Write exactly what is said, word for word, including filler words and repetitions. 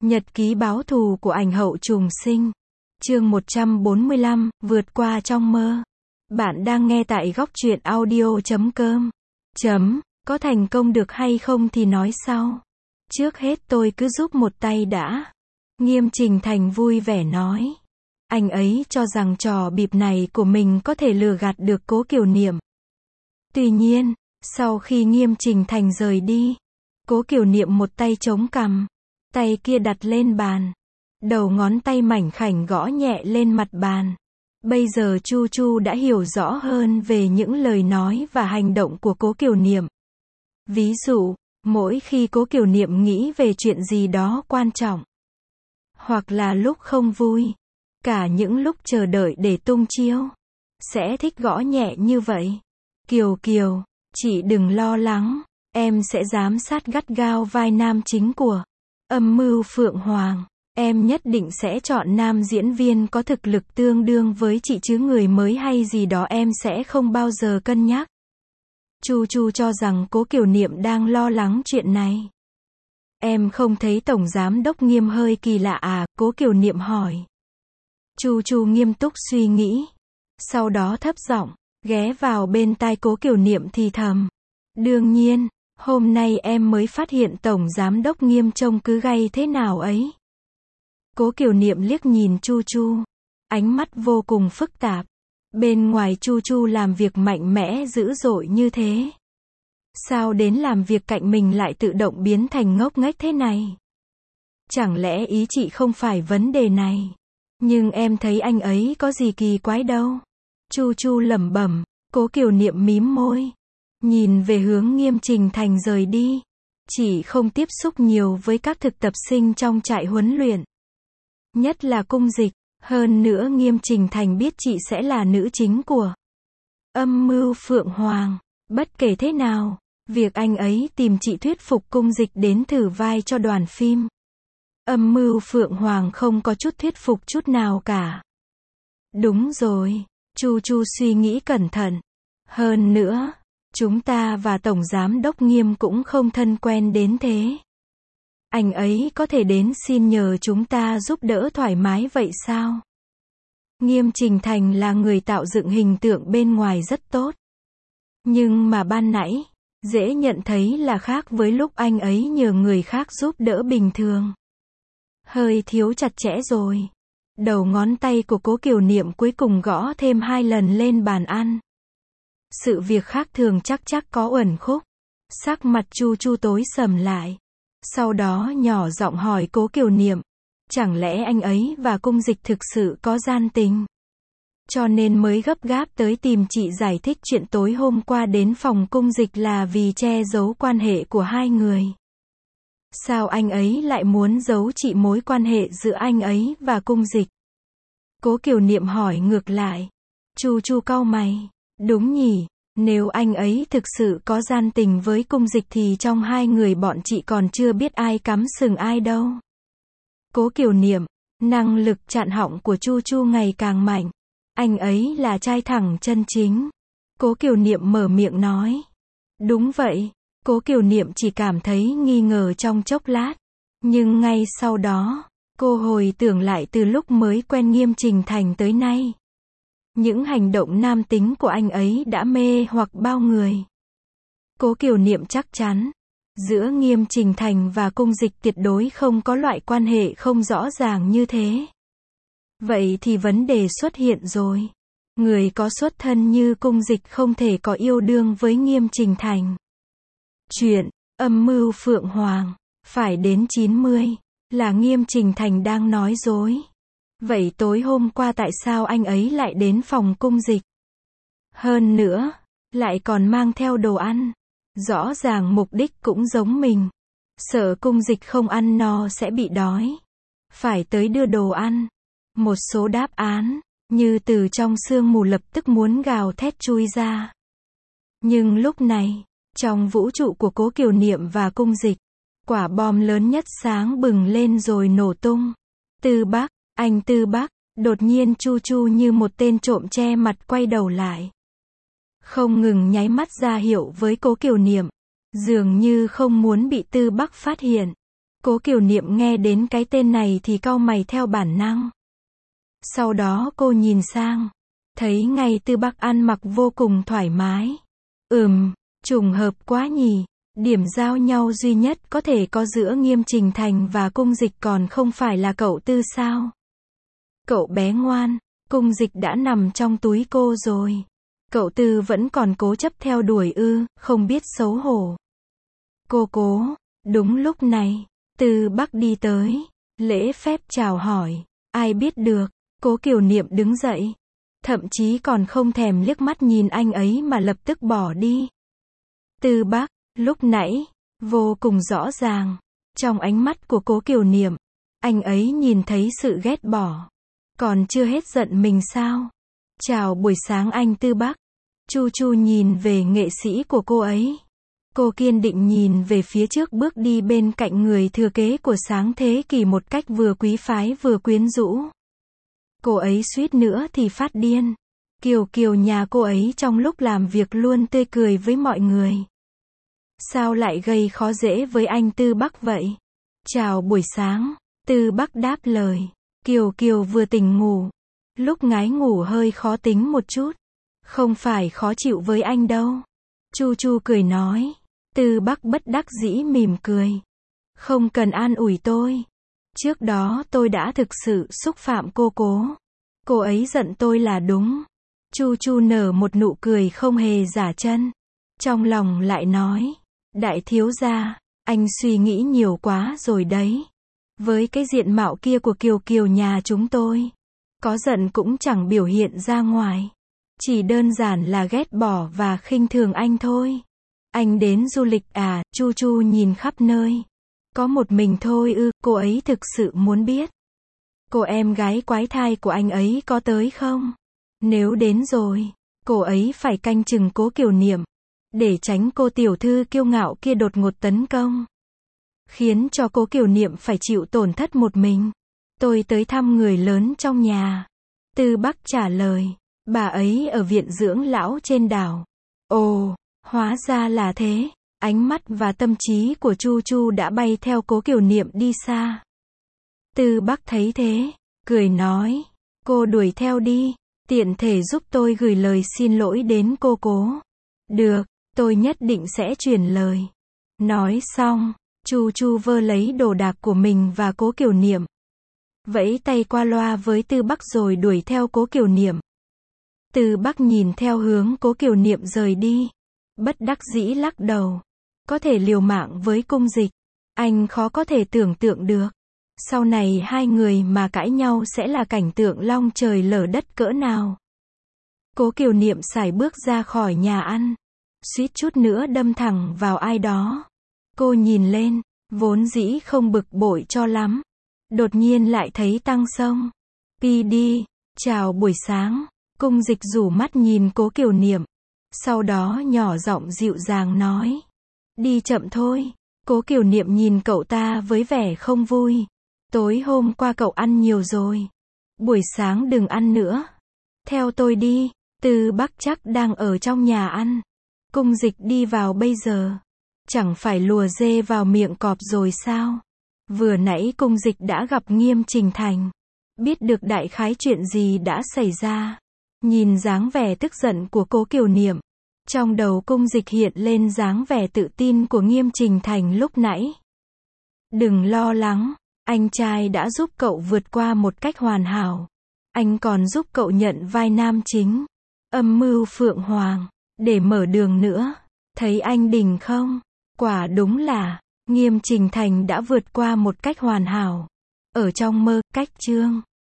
Nhật ký báo thù của ảnh hậu trùng sinh. Chương một trăm bốn mươi lăm, vượt qua trong mơ. Bạn đang nghe tại góc truyện audio chấm com. Chấm, có thành công được hay không thì nói sau. Trước hết tôi cứ giúp một tay đã. Nghiêm Trình Thành vui vẻ nói. Anh ấy cho rằng trò bịp này của mình có thể lừa gạt được Cố Kiều Niệm. Tuy nhiên, sau khi Nghiêm Trình Thành rời đi, Cố Kiều Niệm một tay chống cằm, tay kia đặt lên bàn, đầu ngón tay mảnh khảnh gõ nhẹ lên mặt bàn. Bây giờ Chu Chu đã hiểu rõ hơn về những lời nói và hành động của Cố Kiều Niệm. Ví dụ, mỗi khi Cố Kiều Niệm nghĩ về chuyện gì đó quan trọng, hoặc là lúc không vui, cả những lúc chờ đợi để tung chiêu, sẽ thích gõ nhẹ như vậy. Kiều Kiều, chị đừng lo lắng, em sẽ giám sát gắt gao vai nam chính của Âm Mưu Phượng Hoàng. Em nhất định sẽ chọn nam diễn viên có thực lực tương đương với chị chứ người mới hay gì đó em sẽ không bao giờ cân nhắc. Chu Chu cho rằng Cố Kiều Niệm đang lo lắng chuyện này. Em không thấy Tổng Giám Đốc Nghiêm hơi kỳ lạ à? Cố Kiều Niệm hỏi. Chu Chu nghiêm túc suy nghĩ. Sau đó thấp giọng, ghé vào bên tai Cố Kiều Niệm thì thầm. Đương nhiên, hôm nay em mới phát hiện Tổng Giám Đốc Nghiêm trông cứ gay thế nào ấy. Cố Kiều Niệm liếc nhìn Chu Chu, ánh mắt vô cùng phức tạp. Bên ngoài Chu Chu làm việc mạnh mẽ dữ dội như thế, sao đến làm việc cạnh mình lại tự động biến thành ngốc nghếch thế này? Chẳng lẽ ý chị không phải vấn đề này? Nhưng em thấy anh ấy có gì kỳ quái đâu. Chu Chu lẩm bẩm. Cố Kiều Niệm mím môi, nhìn về hướng Nghiêm Trình Thành rời đi. Chị không tiếp xúc nhiều với các thực tập sinh trong trại huấn luyện, nhất là Cung Dịch. Hơn nữa Nghiêm Trình Thành biết chị sẽ là nữ chính của Âm Mưu Phượng Hoàng. Bất kể thế nào, việc anh ấy tìm chị thuyết phục Cung Dịch đến thử vai cho đoàn phim Âm Mưu Phượng Hoàng không có chút thuyết phục chút nào cả. Đúng rồi, Chu Chu suy nghĩ cẩn thận. Hơn nữa, chúng ta và Tổng Giám Đốc Nghiêm cũng không thân quen đến thế. Anh ấy có thể đến xin nhờ chúng ta giúp đỡ thoải mái vậy sao? Nghiêm Trình Thành là người tạo dựng hình tượng bên ngoài rất tốt. Nhưng mà ban nãy, dễ nhận thấy là khác với lúc anh ấy nhờ người khác giúp đỡ bình thường. Hơi thiếu chặt chẽ rồi. Đầu ngón tay của Cố Kiều Niệm cuối cùng gõ thêm hai lần lên bàn ăn. Sự việc khác thường chắc chắc có uẩn khúc. Sắc mặt Chu Chu tối sầm lại. Sau đó nhỏ giọng hỏi Cố Kiều Niệm, chẳng lẽ anh ấy và Cung Dịch thực sự có gian tình? Cho nên mới gấp gáp tới tìm chị giải thích chuyện tối hôm qua đến phòng Cung Dịch là vì che giấu quan hệ của hai người. Sao anh ấy lại muốn giấu chị mối quan hệ giữa anh ấy và Cung Dịch? Cố Kiều Niệm hỏi ngược lại. Chu Chu cau mày. Đúng nhỉ, nếu anh ấy thực sự có gian tình với Cung Dịch thì trong hai người bọn chị còn chưa biết ai cắm sừng ai đâu. Cố Kiều Niệm, năng lực chặn họng của Chu Chu ngày càng mạnh. Anh ấy là trai thẳng chân chính. Cố Kiều Niệm mở miệng nói. Đúng vậy. Cố Kiều Niệm chỉ cảm thấy nghi ngờ trong chốc lát. Nhưng ngay sau đó, cô hồi tưởng lại từ lúc mới quen Nghiêm Trình Thành tới nay. Những hành động nam tính của anh ấy đã mê hoặc bao người. Cố Kiều Niệm chắc chắn, giữa Nghiêm Trình Thành và Cung Dịch tuyệt đối không có loại quan hệ không rõ ràng như thế. Vậy thì vấn đề xuất hiện rồi. Người có xuất thân như Cung Dịch không thể có yêu đương với Nghiêm Trình Thành. Chuyện Âm Mưu Phượng Hoàng phải đến chín mươi là Nghiêm Trình Thành đang nói dối. Vậy tối hôm qua tại sao anh ấy lại đến phòng Cung Dịch? Hơn nữa, lại còn mang theo đồ ăn. Rõ ràng mục đích cũng giống mình. Sợ Cung Dịch không ăn no sẽ bị đói. Phải tới đưa đồ ăn. Một số đáp án, như từ trong sương mù lập tức muốn gào thét chui ra. Nhưng lúc này, trong vũ trụ của Cố Kiều Niệm và Cung Dịch, quả bom lớn nhất sáng bừng lên rồi nổ tung. Tư Bắc, anh Tư Bắc, đột nhiên Chu Chu như một tên trộm che mặt quay đầu lại. Không ngừng nháy mắt ra hiệu với Cố Kiều Niệm, dường như không muốn bị Tư Bắc phát hiện. Cố Kiều Niệm nghe đến cái tên này thì cau mày theo bản năng. Sau đó cô nhìn sang, thấy ngay Tư Bắc ăn mặc vô cùng thoải mái. Ừm, trùng hợp quá nhỉ, điểm giao nhau duy nhất có thể có giữa Nghiêm Trình Thành và Cung Dịch còn không phải là cậu Tư sao? Cậu bé ngoan, Cung Dịch đã nằm trong túi cô rồi. Cậu Tư vẫn còn cố chấp theo đuổi ư, không biết xấu hổ. Cô cố, đúng lúc này, Tư Bắc đi tới, lễ phép chào hỏi, ai biết được, Cố Kiều Niệm đứng dậy, thậm chí còn không thèm liếc mắt nhìn anh ấy mà lập tức bỏ đi. Tư Bắc, lúc nãy, vô cùng rõ ràng, trong ánh mắt của Cố Kiều Niệm, anh ấy nhìn thấy sự ghét bỏ. Còn chưa hết giận mình sao? Chào buổi sáng anh Tư Bắc. Chu Chu nhìn về nghệ sĩ của cô ấy. Cô kiên định nhìn về phía trước bước đi bên cạnh người thừa kế của Sáng Thế Kỷ một cách vừa quý phái vừa quyến rũ. Cô ấy suýt nữa thì phát điên. Kiều Kiều nhà cô ấy trong lúc làm việc luôn tươi cười với mọi người. Sao lại gây khó dễ với anh Tư Bắc vậy? Chào buổi sáng, Tư Bắc đáp lời. Kiều Kiều vừa tỉnh ngủ. Lúc ngái ngủ hơi khó tính một chút. Không phải khó chịu với anh đâu. Chu Chu cười nói. Tư Bắc bất đắc dĩ mỉm cười. Không cần an ủi tôi. Trước đó tôi đã thực sự xúc phạm cô cố. Cô ấy giận tôi là đúng. Chu Chu nở một nụ cười không hề giả chân. Trong lòng lại nói. Đại thiếu gia, anh suy nghĩ nhiều quá rồi đấy. Với cái diện mạo kia của Kiều Kiều nhà chúng tôi, có giận cũng chẳng biểu hiện ra ngoài. Chỉ đơn giản là ghét bỏ và khinh thường anh thôi. Anh đến du lịch à? Chu Chu nhìn khắp nơi. Có một mình thôi ư? Cô ấy thực sự muốn biết. Cô em gái quái thai của anh ấy có tới không? Nếu đến rồi, cô ấy phải canh chừng Cố Kiều Niệm, để tránh cô tiểu thư kiêu ngạo kia đột ngột tấn công, khiến cho Cố Kiều Niệm phải chịu tổn thất một mình. Tôi tới thăm người lớn trong nhà. Tư Bắc trả lời. Bà ấy ở viện dưỡng lão trên đảo. Ồ, hóa ra là thế. Ánh mắt và tâm trí của Chu Chu đã bay theo Cố Kiều Niệm đi xa. Tư Bắc thấy thế, cười nói. Cô đuổi theo đi, tiện thể giúp tôi gửi lời xin lỗi đến cô cố. Được, tôi nhất định sẽ truyền lời. Nói xong, Chu Chu vơ lấy đồ đạc của mình và Cố Kiều Niệm. Vẫy tay qua loa với Tư Bắc rồi đuổi theo Cố Kiều Niệm. Tư Bắc nhìn theo hướng Cố Kiều Niệm rời đi. Bất đắc dĩ lắc đầu. Có thể liều mạng với Cung Dịch. Anh khó có thể tưởng tượng được. Sau này hai người mà cãi nhau sẽ là cảnh tượng long trời lở đất cỡ nào. Cố Kiều Niệm sải bước ra khỏi nhà ăn. Suýt chút nữa đâm thẳng vào ai đó. Cô nhìn lên, vốn dĩ không bực bội cho lắm. Đột nhiên lại thấy Tăng Sông. pê đê, chào buổi sáng. Cung Dịch rủ mắt nhìn Cố Kiều Niệm. Sau đó nhỏ giọng dịu dàng nói. Đi chậm thôi. Cố Kiều Niệm nhìn cậu ta với vẻ không vui. Tối hôm qua cậu ăn nhiều rồi. Buổi sáng đừng ăn nữa. Theo tôi đi. Tư Bắc chắc đang ở trong nhà ăn. Cung Dịch đi vào bây giờ. Chẳng phải lùa dê vào miệng cọp rồi sao? Vừa nãy Cung Dịch đã gặp Nghiêm Trình Thành. Biết được đại khái chuyện gì đã xảy ra. Nhìn dáng vẻ tức giận của Cố Kiều Niệm. Trong đầu Cung Dịch hiện lên dáng vẻ tự tin của Nghiêm Trình Thành lúc nãy. Đừng lo lắng, anh trai đã giúp cậu vượt qua một cách hoàn hảo. Anh còn giúp cậu nhận vai nam chính. Âm mưu Phượng Hoàng, để mở đường nữa. Thấy anh đỉnh không? Quả đúng là, Nghiêm Trình Thành đã vượt qua một cách hoàn hảo. Ở trong mơ, cách chương.